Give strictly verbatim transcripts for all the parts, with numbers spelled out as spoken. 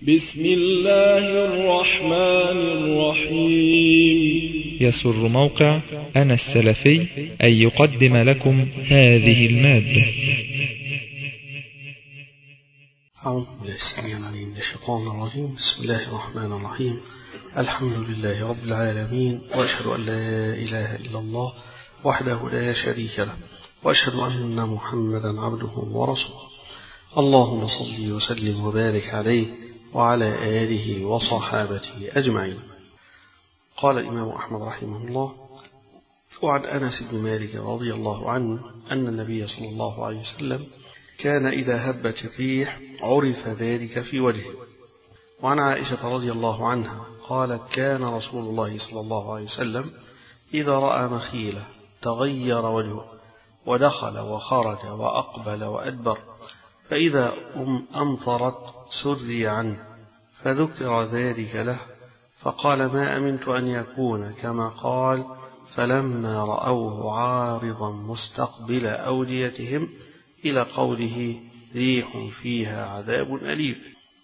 بسم الله الرحمن الرحيم. يسر موقع أنا السلفي أن يقدم لكم هذه المادة. أعوذ بالله السميع العليم من الشيطان الرجيم. بسم الله الرحمن الرحيم. الحمد لله رب العالمين، وأشهد أن لا إله إلا الله وحده لا شريك له، وأشهد أن محمدا عبده ورسوله. اللهم صل وسلم وبارك عليه وعلى آله وصحابته أجمعين. قال الإمام أحمد رحمه الله: وعن أنس بن مالك رضي الله عنه أن النبي صلى الله عليه وسلم كان إذا هبت الريح عرف ذلك في وجهه. وعن عائشة رضي الله عنها قالت: كان رسول الله صلى الله عليه وسلم إذا رأى مخيلة تغير وجهه، ودخل وخرج وأقبل وأدبر، فإذا أمطرت سري عنه، فذكر ذلك له، فقال: ما أمنت أن يكون كما قال. فلما رأوه عارضا مستقبل أوديتهم إلى قوله: ريح فيها عذاب أليم.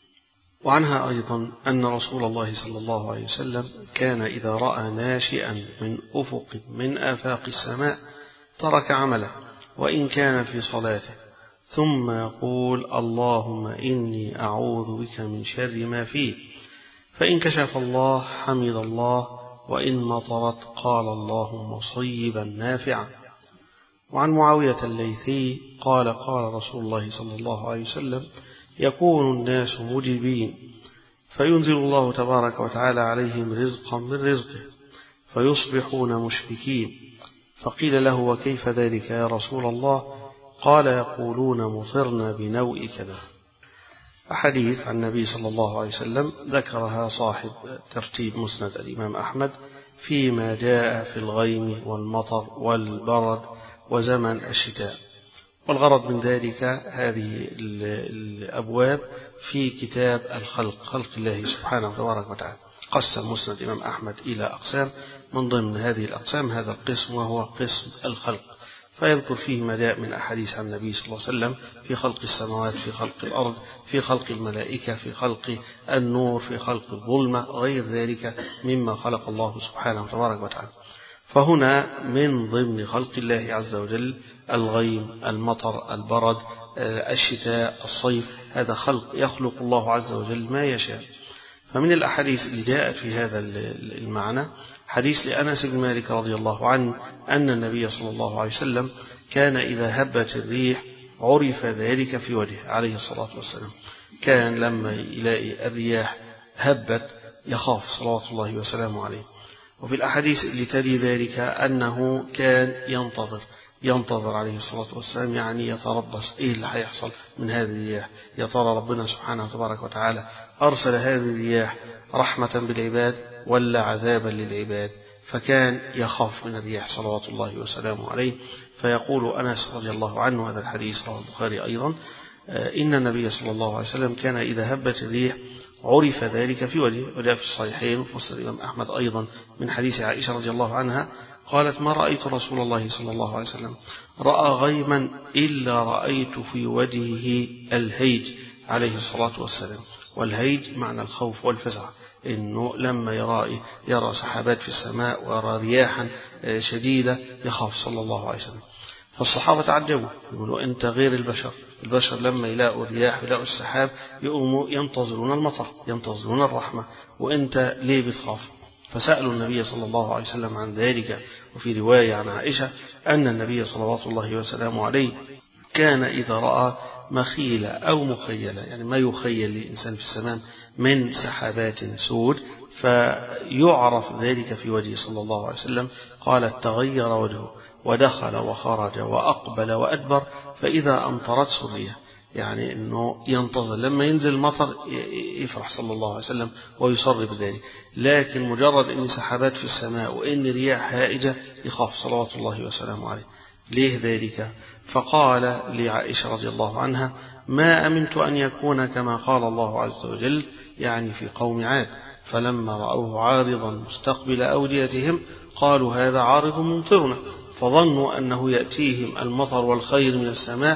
وعنها أيضا أن رسول الله صلى الله عليه وسلم كان إذا رأى ناشئا من أفق من آفاق السماء ترك عمله وإن كان في صلاته، ثم يقول: اللهم إني أعوذ بك من شر ما فيه، فإن كشف الله حمد الله، وإن مطرت قال: اللهم صيبا نافعا. وعن معاوية الليثي قال: قال رسول الله صلى الله عليه وسلم: يكون الناس مجيبين، فينزل الله تبارك وتعالى عليهم رزقا من رزقه، فيصبحون مشركين. فقيل له: وكيف ذلك يا رسول الله؟ قال: يقولون مطرنا بنوء كذا. أحاديث عن النبي صلى الله عليه وسلم ذكرها صاحب ترتيب مسند الإمام أحمد فيما جاء في الغيم والمطر والبرد وزمن الشتاء. والغرض من ذلك هذه الأبواب في كتاب الخلق، خلق الله سبحانه وتبارك وتعالى. قسم مسند الإمام أحمد إلى أقسام، من ضمن هذه الأقسام هذا القسم وهو قسم الخلق، فيذكر فيه ما جاء من أحاديث عن النبي صلى الله عليه وسلم في خلق السماوات، في خلق الأرض، في خلق الملائكة، في خلق النور، في خلق الظلمة، غير ذلك مما خلق الله سبحانه وتبارك وتعالى. فهنا من ضمن خلق الله عز وجل الغيم، المطر، البرد، الشتاء، الصيف، هذا خلق يخلق الله عز وجل ما يشاء. فمن الأحاديث اللي جاءت في هذا المعنى حديث لأنس بن مالك رضي الله عنه أن النبي صلى الله عليه وسلم كان إذا هبت الريح عرف ذلك في وجهه عليه الصلاة والسلام. كان لما يلاقي الرياح هبت يخاف صلوات الله وسلامه عليه. وفي الأحاديث اللي تلي ذلك أنه كان ينتظر ينتظر عليه الصلاة والسلام، يعني يتربص إيه اللي هيحصل من هذه الرياح. يا ترى ربنا سبحانه وتبارك وتعالى أرسل هذه الرياح رحمة بالعباد ولا عذابا للعباد؟ فكان يخاف من الرياح صلوات الله وسلامه عليه. فيقول أنس رضي الله عنه، هذا الحديث رواه البخاري أيضا، إن النبي صلى الله عليه وسلم كان إذا هبت الريح عرف ذلك في وجهه. وجاء في الصحيحين وفي مسند الإمام أحمد أيضا من حديث عائشة رضي الله عنها قالت: ما رأيت رسول الله صلى الله عليه وسلم رأى غيما إلا رأيت في وجهه الهيج عليه الصلاة والسلام. والهيج معنى الخوف والفزع، إنه لما يرى يرى سحابات في السماء ويرى رياحا شديدة يخاف صلى الله عليه وسلم. فالصحابة تعجبوا، يقولوا: أنت غير البشر. البشر لما يلاقوا الرياح ويلاقوا السحاب يقوموا ينتظرون المطر، ينتظرون الرحمة، وأنت ليه بتخاف؟ فسألوا النبي صلى الله عليه وسلم عن ذلك. وفي رواية عن عائشة أن النبي صلوات الله وسلامه عليه كان إذا رأى مخيلة أو مخيلة، يعني ما يخيل للإنسان في السماء من سحابات سود، فيعرف ذلك في وجهه صلى الله عليه وسلم. قالت: تغير وجهه، ودخل وخرج وأقبل وأدبر، فإذا أمطرت سرية، يعني أنه ينتظر لما ينزل المطر يفرح صلى الله عليه وسلم ويصر بذلك. لكن مجرد أن سحابات في السماء وأن رياح هائجة يخاف صلوات الله وسلامه عليه. ليه ذلك؟ فقال لعائشة رضي الله عنها: ما أمنت أن يكون كما قال الله عز وجل، يعني في قوم عاد، فلما رأوه عارضا مستقبل أوديتهم قالوا: هذا عارض ممطرنا، فظنوا أنه يأتيهم المطر والخير من السماء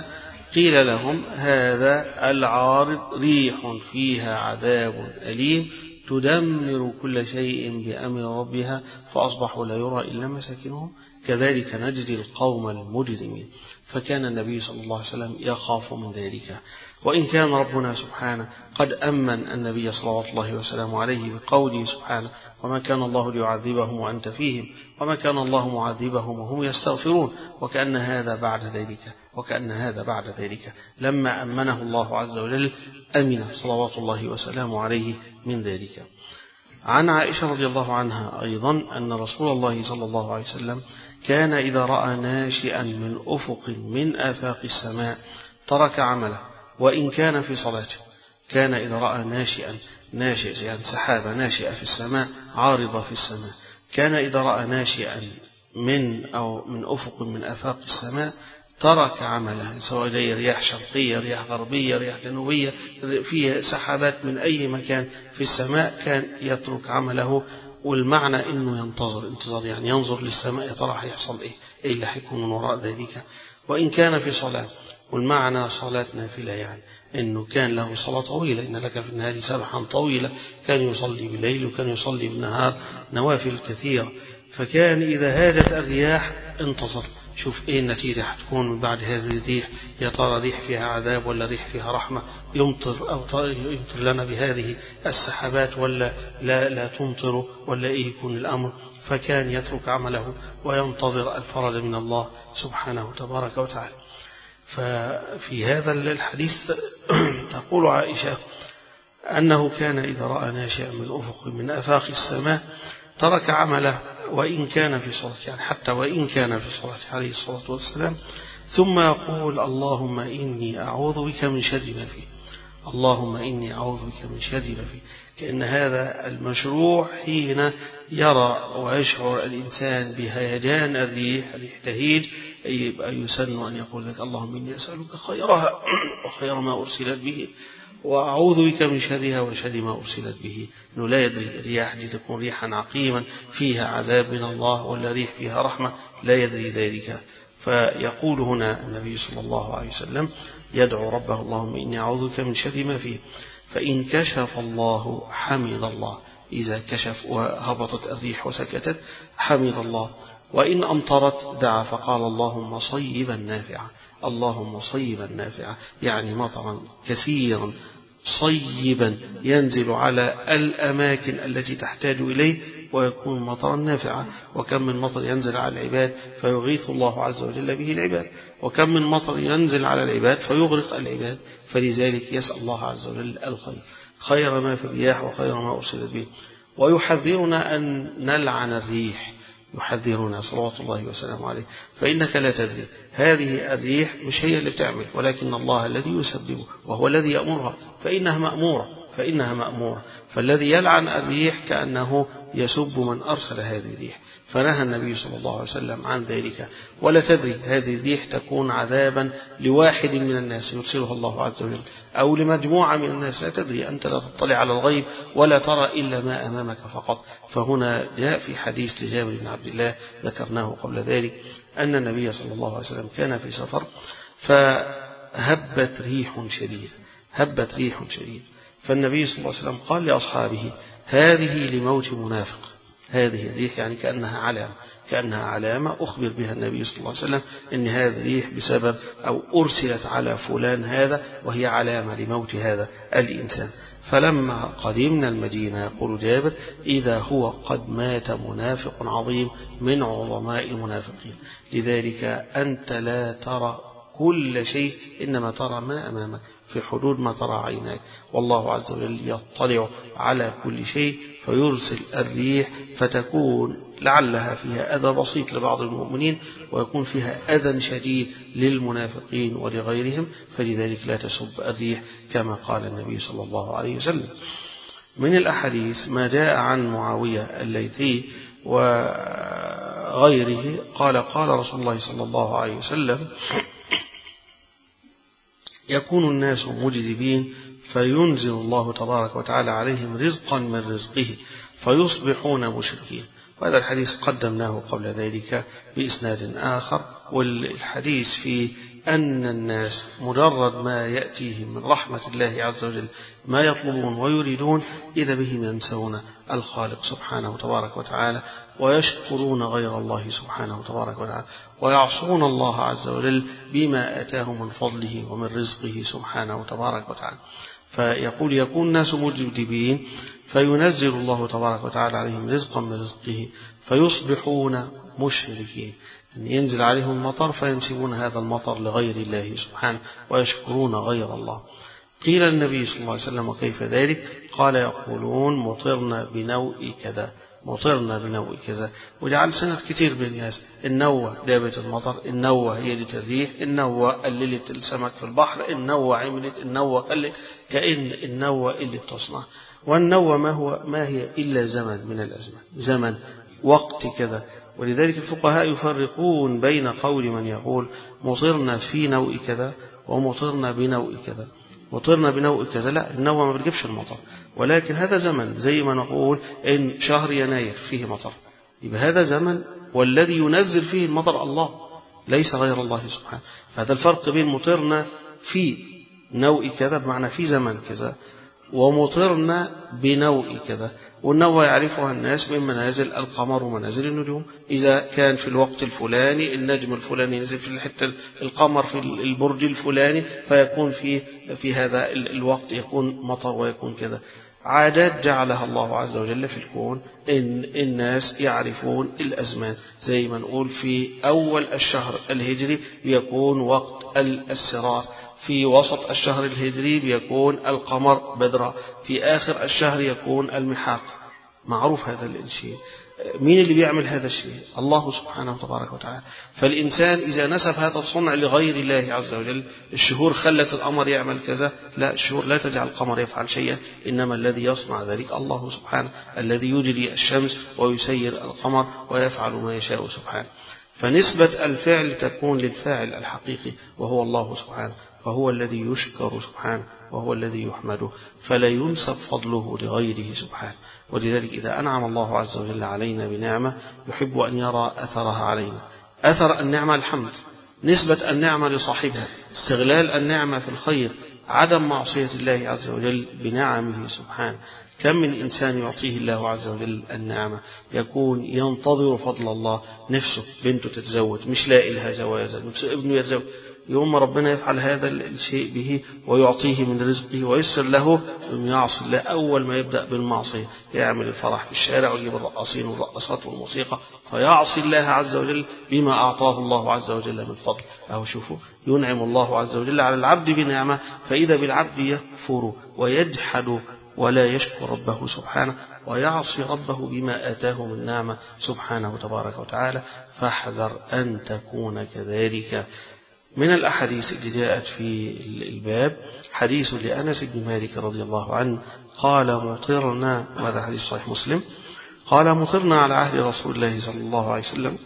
قيل لهم هذا العارض ريح فيها عذاب أليم تدمر كل شيء بأمر ربها فأصبحوا لا يرى إلا مساكنهم كذلك نجزي القوم المجرمين. فكان النبي صلى الله عليه وسلم يخاف من ذلك. وإن كان ربنا سبحانه قد أمن النبي صلى الله عليه وسلم عليه بقوله سبحانه وما كان الله ليعذبهم وأنت فيهم وما كان الله معذبهم وهم يستغفرون وكأن هذا بعد ذلك وكأن هذا بعد ذلك لما أمنه الله عز وجل أمن صلوات الله وسلامه عليه من ذلك. عن عائشة رضي الله عنها أيضا أن رسول الله صلى الله عليه وسلم كان إذا رأى ناشئا من أفق من آفاق السماء ترك عمله وإن كان في صلاته. كان إذا رأى ناشئا ناشئ يعني سحابة ناشئة في السماء عارضة في السماء كان إذا رأى ناشئا من أو من أفق من آفاق السماء ترك عمله سواء رياح شرقية رياح غربية رياح جنوبية فيه سحابات من أي مكان في السماء كان يترك عمله. والمعنى إنه ينتظر انتظار يعني ينظر للسماء ترى هيحصل إيه إيه اللي هيكون من وراء ذلك. وإن كان في صلاة والمعنى صلاة نافلة يعني إنه كان له صلاة طويلة إن لك في النهار سبحا طويلة كان يصلي بالليل وكان يصلي بالنهار نوافل كثيرة. فكان إذا هاجت الرياح انتظر شوف إيه النتيجة هتكون من بعد هذه الريح يا ترى ريح فيها عذاب ولا ريح فيها رحمة يمطر أو يمطر لنا بهذه السحابات ولا لا لا تمطر ولا إيه يكون الأمر. فكان يترك عمله وينتظر الفرج من الله سبحانه تبارك وتعالى. ففي هذا الحديث تقول عائشة أنه كان إذا رأى ناشئا من أفق من آفاق السماء ترك عمله وإن كان في صلاة يعني حتى وإن كان في صلاة عليه الصلاة والسلام ثم يقول اللهم إني أعوذ بك من شر ما فيه اللهم إني أعوذ بك من شر ما فيه. كأن هذا المشروع حين يرى ويشعر الإنسان بهيجان الريح الريح تهيج يبقى يسن أن يقول ذلك اللهم إني أسألك خيرها وخير ما أرسلت به وأعوذ بك من شرها وشر ما أرسلت به. إنه لا يدري الرياح دي تكون ريحا عقيما فيها عذاب من الله ولا ريح فيها رحمة لا يدري ذلك. فيقول هنا النبي صلى الله عليه وسلم يدعو ربه اللهم إني أعوذ بك من شر ما فيه. فإن كشف الله حمد الله إذا كشف وهبطت الريح وسكتت حمد الله. وإن أمطرت دعا فقال اللهم صيبا نافعا اللهم صيبا نافعا يعني مطرا كثيرا صيبا ينزل على الأماكن التي تحتاج إليه ويكون مطرا نافعا. وكم من مطر ينزل على العباد فيغيث الله عز وجل به العباد وكم من مطر ينزل على العباد فيغرق العباد. فلذلك يسأل الله عز وجل الخير خير ما في الرياح وخير ما أرسلت به. ويحذرنا أن نلعن الريح يحذرنا صلوات الله وسلامه عليه فإنك لا تدري هذه الريح مش هي اللي بتعمل ولكن الله الذي يسببه وهو الذي يأمرها فإنها مأمورة فإنها مأمورة. فالذي يلعن الريح كأنه يسب من أرسل هذه الريح. فنهى النبي صلى الله عليه وسلم عن ذلك. ولا تدري هذه الريح تكون عذابا لواحد من الناس يرسله الله عز وجل أو لمجموعة من الناس لا تدري أنت لا تطلع على الغيب ولا ترى إلا ما أمامك فقط. فهنا جاء في حديث لجابر بن عبد الله ذكرناه قبل ذلك أن النبي صلى الله عليه وسلم كان في سفر فهبت ريح شديدة هبت ريح شديدة فالنبي صلى الله عليه وسلم قال لأصحابه هذه لموت منافق. هذه الريح يعني كأنها علامة كأنها علامة أخبر بها النبي صلى الله عليه وسلم أن هذه الريح بسبب أو أرسلت على فلان هذا وهي علامة لموت هذا الإنسان. فلما قدمنا المدينة يقول جابر إذا هو قد مات منافق عظيم من عظماء المنافقين. لذلك أنت لا ترى كل شيء إنما ترى ما أمامك في حدود ما ترى عيناك والله عز وجل يطلع على كل شيء فيرسل الريح فتكون لعلها فيها أذى بسيط لبعض المؤمنين ويكون فيها أذى شديد للمنافقين ولغيرهم. فلذلك لا تسب الريح كما قال النبي صلى الله عليه وسلم. من الأحاديث ما جاء عن معاوية الليثي وغيره قال قال رسول الله صلى الله عليه وسلم يكون الناس مجذبين فينزل الله تبارك وتعالى عليهم رزقا من رزقه فيصبحون مشركين. وهذا الحديث قدمناه قبل ذلك بإسناد آخر والحديث في أن الناس مجرد ما يأتيهم من رحمة الله عز وجل ما يطلبون ويريدون إذا بهم ينسون الخالق سبحانه تبارك وتعالى ويشكرون غير الله سبحانه تبارك وتعالى ويعصون الله عز وجل بما آتاهم من فضله ومن رزقه سبحانه تبارك وتعالى. فيقول يكون الناس مجدبين فينزل الله تبارك وتعالى عليهم رزقا من رزقه فيصبحون مشركين، أن ينزل عليهم المطر فينسبون هذا المطر لغير الله سبحانه ويشكرون غير الله. قيل النبي صلى الله عليه وسلم وكيف ذلك؟ قال يقولون مطرنا بنوء كذا، مطرنا بنوء كذا. وجعل سنة كتير من الناس النوة جابت المطر، النوة هيدت الريح، النوة قللت السمك في البحر، النوة عملت، النوة قلت، كأن النوة اللي بتصنع. والنوة ما هو ما هي إلا زمن من الأزمان، زمن وقت كذا. ولذلك الفقهاء يفرقون بين قول من يقول مطرنا في نوء كذا ومطرنا بنوء كذا. مطرنا بنوء كذا لا، النوء ما بتجيبش المطر، ولكن هذا زمن، زي ما نقول إن شهر يناير فيه مطر، يبقى هذا زمن، والذي ينزل فيه المطر الله ليس غير الله سبحانه. فهذا الفرق بين مطرنا في نوء كذا بمعنى في زمن كذا، ومطرنا بنوء كذا. والنوء يعرفها الناس من منازل القمر ومنازل النجوم، إذا كان في الوقت الفلاني النجم الفلاني ينزل في الحتة، القمر في البرج الفلاني، فيكون في في هذا الوقت يكون مطر ويكون كذا. عادات جعلها الله عز وجل في الكون، إن الناس يعرفون الأزمان، زي ما نقول في أول الشهر الهجري بيكون وقت السرار، في وسط الشهر الهجري بيكون القمر بدرا، في آخر الشهر يكون المحاق. معروف هذا الشيء. مين اللي بيعمل هذا الشيء؟ الله سبحانه تبارك وتعالى. فالإنسان إذا نسب هذا الصنع لغير الله عز وجل، الشهور خلت القمر يعمل كذا، لا، الشهور لا تجعل القمر يفعل شيئا، إنما الذي يصنع ذلك الله سبحانه، الذي يجري الشمس ويسير القمر ويفعل ما يشاء سبحانه. فنسبة الفعل تكون للفاعل الحقيقي وهو الله سبحانه، فهو الذي يشكر سبحانه وهو الذي يحمده، فلا ينسب فضله لغيره سبحانه. ولذلك إذا أنعم الله عز وجل علينا بنعمة يحب أن يرى أثرها علينا. أثر النعمة الحمد، نسبة النعمة لصاحبها، استغلال النعمة في الخير، عدم معصية الله عز وجل بنعمه سبحانه. كم من إنسان يعطيه الله عز وجل النعمة يكون ينتظر فضل الله، نفسه بنته تتزوج مش لاقي لها جوازا، نفسه ابنه يتزوج، يوم ربنا يفعل هذا الشيء به ويعطيه من رزقه ويسر له، ثم يعصي الله. أول ما يبدأ بالمعصية يعمل الفرح في الشارع ويجيب الرقاصين والرقصات والموسيقى، فيعصي الله عز وجل بما أعطاه الله عز وجل من فضل. أو شوفوا، ينعم الله عز وجل على العبد بنعمة، فإذا بالعبد يكفر ويجحد ولا يشكر ربه سبحانه ويعصي ربه بما آتاه من نعمة سبحانه تبارك وتعالى. فاحذر أن تكون كذلك. من الأحاديث اللي جاءت في الباب حديث لأنس بن مالك رضي الله عنه قال مطرنا، وهذا حديث صحيح مسلم، قال مطرنا على عهد رسول الله صلى الله عليه وسلم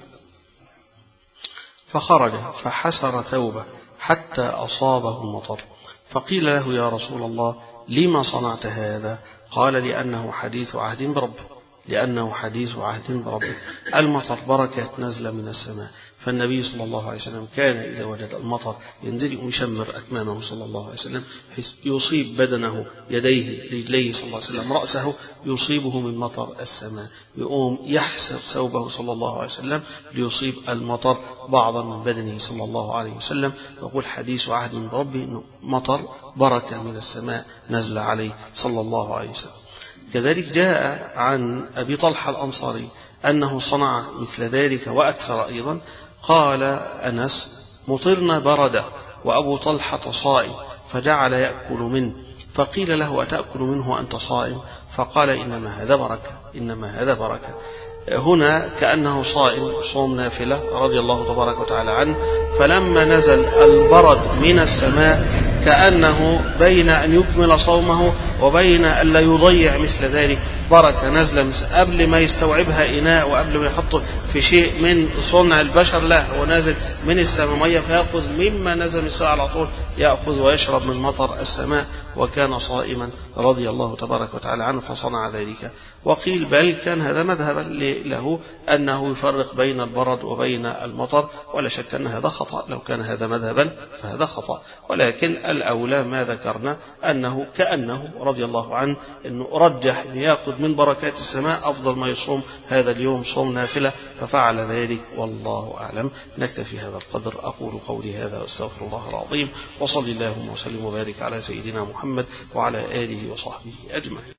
فخرج فحسر ثوبه حتى أصابه المطر، فقيل له يا رسول الله لما صنعت هذا؟ قال لأنه حديث عهد بربه، لأنه حديث عهد بربه. المطر بركة نزل من السماء، فالنبي صلى الله عليه وسلم كان إذا وجد المطر ينزل ويشمر أكمامه صلى الله عليه وسلم حيث يصيب بدنه، يديه، رجليه صلى الله عليه وسلم، رأسه يصيبه من مطر السماء، يقوم يحسر ثوبه صلى الله عليه وسلم ليصيب المطر بعضا من بدنه صلى الله عليه وسلم. يقول حديث عهد من ربه إنه مطر بركة من السماء نزل عليه صلى الله عليه وسلم. كذلك جاء عن أبي طلحة الأنصاري أنه صنع مثل ذلك وأكثر أيضا. قال أنس مطرنا بردا وأبو طلحة صائم، فجعل يأكل منه، فقيل له أتأكل منه وأنت صائم؟ فقال إنما هذا بركة، إنما هذا بركة. هنا كأنه صائم صوم نافلة رضي الله تبارك وتعالى عنه، فلما نزل البرد من السماء كأنه بين أن يكمل صومه وبين أن لا يضيع مثل ذلك بركة نزل قبل ما يستوعبها إناء وقبل ما يحطه في شيء من صنع البشر، لا، هو نازل من السماء مية، فيأخذ مما نزل من السماء على طول، يأخذ ويشرب من مطر السماء. وكان صائما رضي الله تبارك وتعالى عنه فصنع ذلك. وقيل بل كان هذا مذهبا له أنه يفرق بين البرد وبين المطر، ولا شك أن هذا خطأ. لو كان هذا مذهبا فهذا خطأ، ولكن الأولى ما ذكرنا أنه كأنه رضي الله عنه أنه رجح أن يأخذ من بركات السماء أفضل ما يصوم هذا اليوم صوم نافلة، ففعل ذلك والله أعلم. نكتفي هذا القدر. أقول قولي هذا واستغفر الله العظيم، وصلي اللهم وسلم وبارك على سيدنا محمد وعلى آله وصحبه أجمعين.